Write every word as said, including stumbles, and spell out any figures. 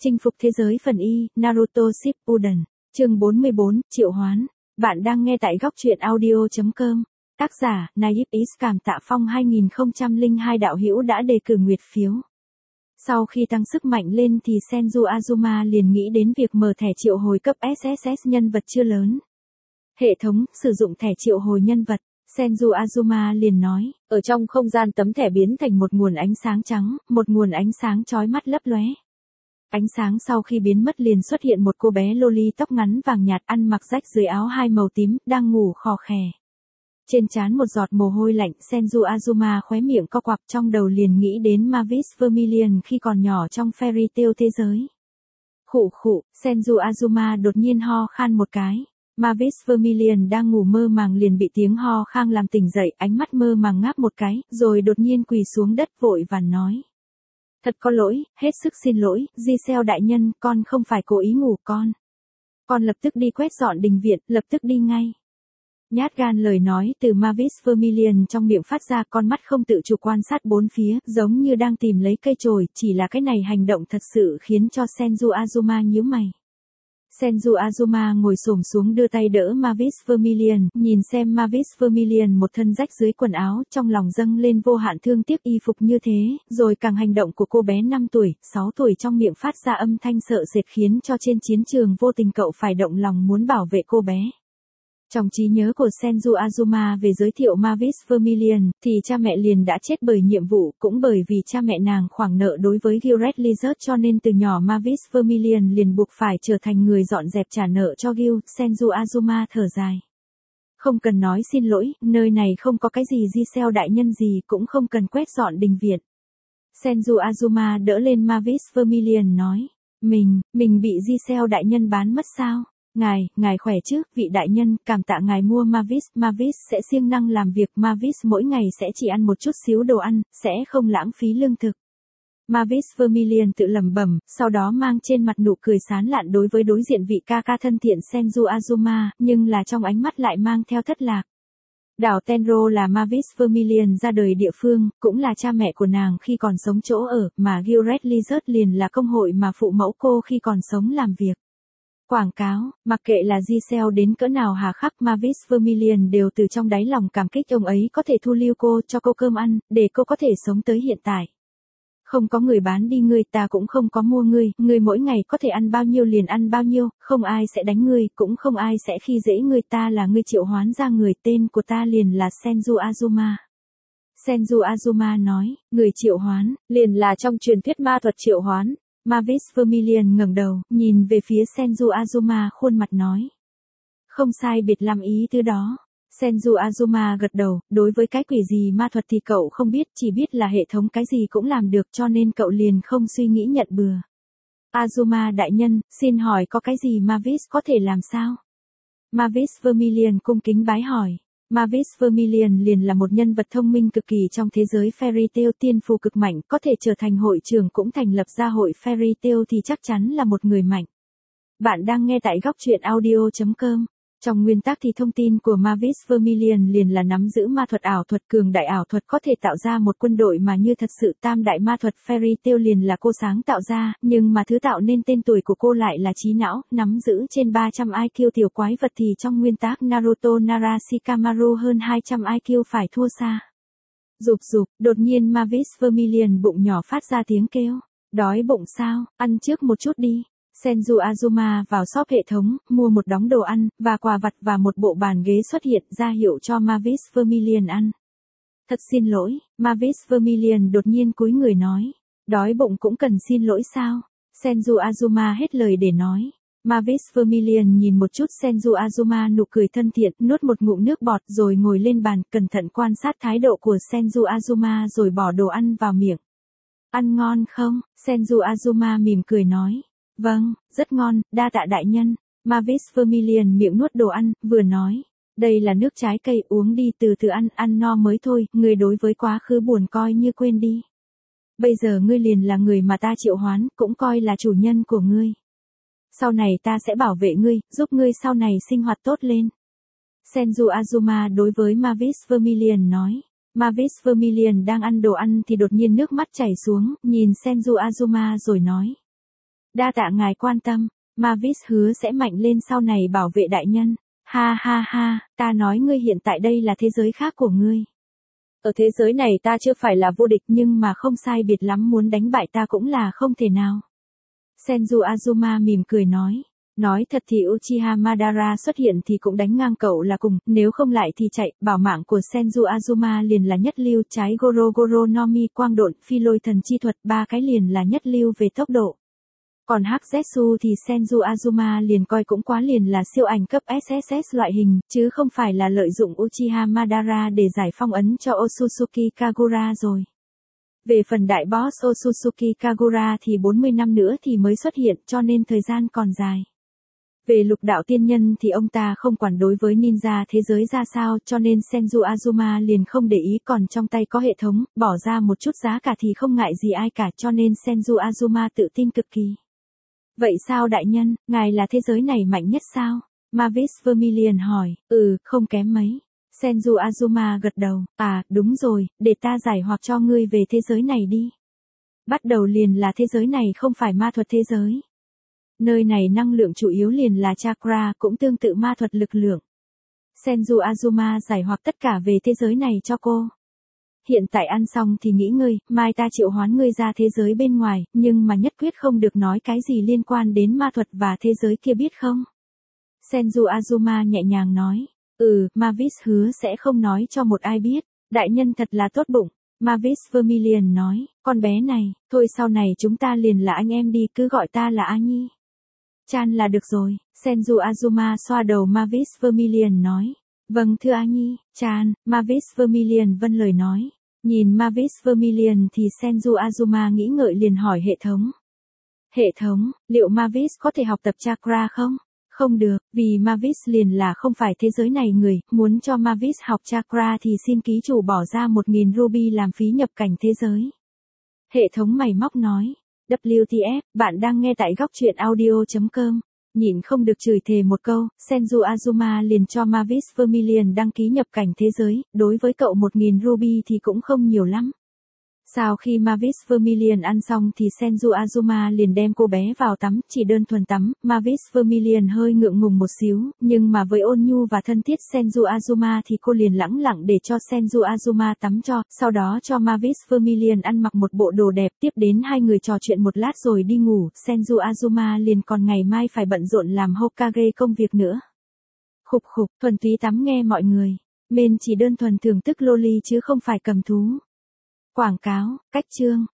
Chinh phục thế giới phần Y, Naruto Shippuden, chương bốn mươi bốn, triệu hoán. Bạn đang nghe tại góc truyện audio chấm com. Tác giả, Naive Is. Cảm tạ Phong hai không không hai đạo hữu đã đề cử nguyệt phiếu. Sau khi tăng sức mạnh lên thì Senju Azuma liền nghĩ đến việc mở thẻ triệu hồi cấp ét ét ét nhân vật chưa lớn. Hệ thống, sử dụng thẻ triệu hồi nhân vật. Senju Azuma liền nói, ở trong không gian tấm thẻ biến thành một nguồn ánh sáng trắng, một nguồn ánh sáng chói mắt lấp lóe. Ánh sáng sau khi biến mất liền xuất hiện một cô bé loli tóc ngắn vàng nhạt ăn mặc rách dưới áo hai màu tím, đang ngủ khò khè. Trên trán một giọt mồ hôi lạnh, Senju Azuma khóe miệng co quắp, trong đầu liền nghĩ đến Mavis Vermilion khi còn nhỏ trong Fairy Tail thế giới. Khụ khụ, Senju Azuma đột nhiên ho khan một cái. Mavis Vermilion đang ngủ mơ màng liền bị tiếng ho khan làm tỉnh dậy, ánh mắt mơ màng ngáp một cái, rồi đột nhiên quỳ xuống đất vội vàng nói. Thật có lỗi, hết sức xin lỗi, Giselle đại nhân, con không phải cố ý ngủ con. Con lập tức đi quét dọn đình viện, lập tức đi ngay. Nhát gan lời nói từ Mavis Vermilion trong miệng phát ra, con mắt không tự chủ quan sát bốn phía, giống như đang tìm lấy cây chổi, chỉ là cái này hành động thật sự khiến cho Senju Azuma nhíu mày. Senju Azuma ngồi xổm xuống đưa tay đỡ Mavis Vermilion, nhìn xem Mavis Vermilion một thân rách dưới quần áo, trong lòng dâng lên vô hạn thương tiếc y phục như thế, rồi càng hành động của cô bé năm tuổi, sáu tuổi trong miệng phát ra âm thanh sợ sệt khiến cho trên chiến trường vô tình cậu phải động lòng muốn bảo vệ cô bé. Trong trí nhớ của Senju Azuma về giới thiệu Mavis Vermilion, thì cha mẹ liền đã chết bởi nhiệm vụ, cũng bởi vì cha mẹ nàng khoản nợ đối với Gil Red Lizard cho nên từ nhỏ Mavis Vermilion liền buộc phải trở thành người dọn dẹp trả nợ cho Gil. Senju Azuma thở dài. Không cần nói xin lỗi, nơi này không có cái gì Giselle đại nhân gì, cũng không cần quét dọn đình viện. Senju Azuma đỡ lên Mavis Vermilion nói, mình, mình bị Giselle đại nhân bán mất sao? Ngài, ngài khỏe chứ, vị đại nhân, cảm tạ ngài mua Mavis, Mavis sẽ siêng năng làm việc, Mavis mỗi ngày sẽ chỉ ăn một chút xíu đồ ăn, sẽ không lãng phí lương thực. Mavis Vermilion tự lẩm bẩm, sau đó mang trên mặt nụ cười sán lạn đối với đối diện vị ca ca thân thiện Senju Azuma, nhưng là trong ánh mắt lại mang theo thất lạc. Đảo Tenro là Mavis Vermilion ra đời địa phương, cũng là cha mẹ của nàng khi còn sống chỗ ở, mà Gil Red Lizard liền là công hội mà phụ mẫu cô khi còn sống làm việc. Quảng cáo, mặc kệ là Giselle đến cỡ nào hà khắc, Mavis Vermilion đều từ trong đáy lòng cảm kích ông ấy có thể thu lưu cô, cho cô cơm ăn, để cô có thể sống tới hiện tại. Không có người bán đi ngươi, ta cũng không có mua ngươi, ngươi mỗi ngày có thể ăn bao nhiêu liền ăn bao nhiêu, không ai sẽ đánh ngươi, cũng không ai sẽ khi dễ ngươi, ta là ngươi triệu hoán ra người, tên của ta liền là Senju Azuma. Senju Azuma nói, người triệu hoán, liền là trong truyền thuyết ma thuật triệu hoán. Mavis Vermilion ngẩng đầu, nhìn về phía Senju Azuma khuôn mặt nói. Không sai biệt lắm ý thứ đó. Senju Azuma gật đầu, đối với cái quỷ gì ma thuật thì cậu không biết, chỉ biết là hệ thống cái gì cũng làm được cho nên cậu liền không suy nghĩ nhận bừa. Azuma đại nhân, xin hỏi có cái gì Mavis có thể làm sao? Mavis Vermilion cung kính bái hỏi. Mavis Vermilion liền là một nhân vật thông minh cực kỳ trong thế giới Fairy Tail, tiên phù cực mạnh, có thể trở thành hội trưởng cũng thành lập ra hội Fairy Tail thì chắc chắn là một người mạnh. Bạn đang nghe tại góc truyện audio chấm com. Trong nguyên tắc thì thông tin của Mavis Vermilion liền là nắm giữ ma thuật ảo thuật, cường đại ảo thuật có thể tạo ra một quân đội mà như thật sự tam đại ma thuật Fairy Tail liền là cô sáng tạo ra, nhưng mà thứ tạo nên tên tuổi của cô lại là trí não, nắm giữ trên ba trăm i kiu tiểu quái vật thì trong nguyên tắc Naruto Nara Shikamaru hơn hai trăm i kiu phải thua xa. Rụp rụp, đột nhiên Mavis Vermilion bụng nhỏ phát ra tiếng kêu. Đói bụng sao, ăn trước một chút đi. Senju Azuma vào shop hệ thống, mua một đống đồ ăn, và quà vặt và một bộ bàn ghế xuất hiện ra hiệu cho Mavis Vermilion ăn. Thật xin lỗi, Mavis Vermilion đột nhiên cúi người nói. Đói bụng cũng cần xin lỗi sao? Senju Azuma hết lời để nói. Mavis Vermilion nhìn một chút Senju Azuma nụ cười thân thiện, nuốt một ngụm nước bọt rồi ngồi lên bàn, cẩn thận quan sát thái độ của Senju Azuma rồi bỏ đồ ăn vào miệng. Ăn ngon không? Senju Azuma mỉm cười nói. Vâng, rất ngon, đa tạ đại nhân. Mavis Vermilion miệng nuốt đồ ăn, vừa nói. Đây là nước trái cây, uống đi, từ từ ăn, ăn no mới thôi, người đối với quá khứ buồn coi như quên đi. Bây giờ ngươi liền là người mà ta triệu hoán, cũng coi là chủ nhân của ngươi. Sau này ta sẽ bảo vệ ngươi, giúp ngươi sau này sinh hoạt tốt lên. Senju Azuma đối với Mavis Vermilion nói. Mavis Vermilion đang ăn đồ ăn thì đột nhiên nước mắt chảy xuống, nhìn Senju Azuma rồi nói. Đa tạ ngài quan tâm, Mavis hứa sẽ mạnh lên sau này bảo vệ đại nhân. Ha ha ha, ta nói ngươi hiện tại đây là thế giới khác của ngươi. Ở thế giới này ta chưa phải là vô địch nhưng mà không sai biệt lắm muốn đánh bại ta cũng là không thể nào. Senju Azuma mỉm cười nói. Nói thật thì Uchiha Madara xuất hiện thì cũng đánh ngang cậu là cùng, nếu không lại thì chạy, bảo mạng của Senju Azuma liền là nhất lưu, trái Goro Goro no Mi quang độn, phi lôi thần chi thuật, ba cái liền là nhất lưu về tốc độ. Còn Hắc Zetsu thì Senju Azuma liền coi cũng quá liền là siêu ảnh cấp ét ét ét loại hình, chứ không phải là lợi dụng Uchiha Madara để giải phong ấn cho Otsutsuki Kagura rồi. Về phần đại boss Otsutsuki Kagura thì bốn mươi năm nữa thì mới xuất hiện cho nên thời gian còn dài. Về lục đạo tiên nhân thì ông ta không quản đối với ninja thế giới ra sao cho nên Senju Azuma liền không để ý, còn trong tay có hệ thống, bỏ ra một chút giá cả thì không ngại gì ai cả cho nên Senju Azuma tự tin cực kỳ. Vậy sao đại nhân, ngài là thế giới này mạnh nhất sao? Mavis Vermilion hỏi, ừ, không kém mấy. Senju Azuma gật đầu, à, đúng rồi, để ta giải hoặc cho ngươi về thế giới này đi. Bắt đầu liền là thế giới này không phải ma thuật thế giới. Nơi này năng lượng chủ yếu liền là chakra, cũng tương tự ma thuật lực lượng. Senju Azuma giải hoặc tất cả về thế giới này cho cô. Hiện tại ăn xong thì nghỉ ngơi, mai ta triệu hoán ngươi ra thế giới bên ngoài, nhưng mà nhất quyết không được nói cái gì liên quan đến ma thuật và thế giới kia biết không? Senju Azuma nhẹ nhàng nói, ừ, Mavis hứa sẽ không nói cho một ai biết, đại nhân thật là tốt bụng. Mavis Vermilion nói, con bé này, thôi sau này chúng ta liền là anh em đi, cứ gọi ta là A Nhi. Chan là được rồi, Senju Azuma xoa đầu Mavis Vermilion nói. Vâng thưa A Nhi, Chan, Mavis Vermilion vâng lời nói. Nhìn Mavis Vermilion thì Senju Azuma nghĩ ngợi liền hỏi hệ thống. Hệ thống, liệu Mavis có thể học tập chakra không? Không được, vì Mavis liền là không phải thế giới này người, muốn cho Mavis học chakra thì xin ký chủ bỏ ra một nghìn ruby làm phí nhập cảnh thế giới. Hệ thống mày móc nói. vê kép tê ép, bạn đang nghe tại góc truyện audio chấm com. Nhìn không được chửi thề một câu, Senju Azuma liền cho Mavis Vermilion đăng ký nhập cảnh thế giới, đối với cậu một nghìn ruby thì cũng không nhiều lắm. Sau khi Mavis Vermilion ăn xong thì Senju Azuma liền đem cô bé vào tắm, chỉ đơn thuần tắm, Mavis Vermilion hơi ngượng ngùng một xíu, nhưng mà với ôn nhu và thân thiết Senju Azuma thì cô liền lẳng lặng để cho Senju Azuma tắm cho, sau đó cho Mavis Vermilion ăn mặc một bộ đồ đẹp, tiếp đến hai người trò chuyện một lát rồi đi ngủ, Senju Azuma liền còn ngày mai phải bận rộn làm Hokage công việc nữa. Khục khục, thuần túy tắm nghe mọi người, men chỉ đơn thuần thưởng thức loli chứ không phải cầm thú. Quảng cáo, cách chương.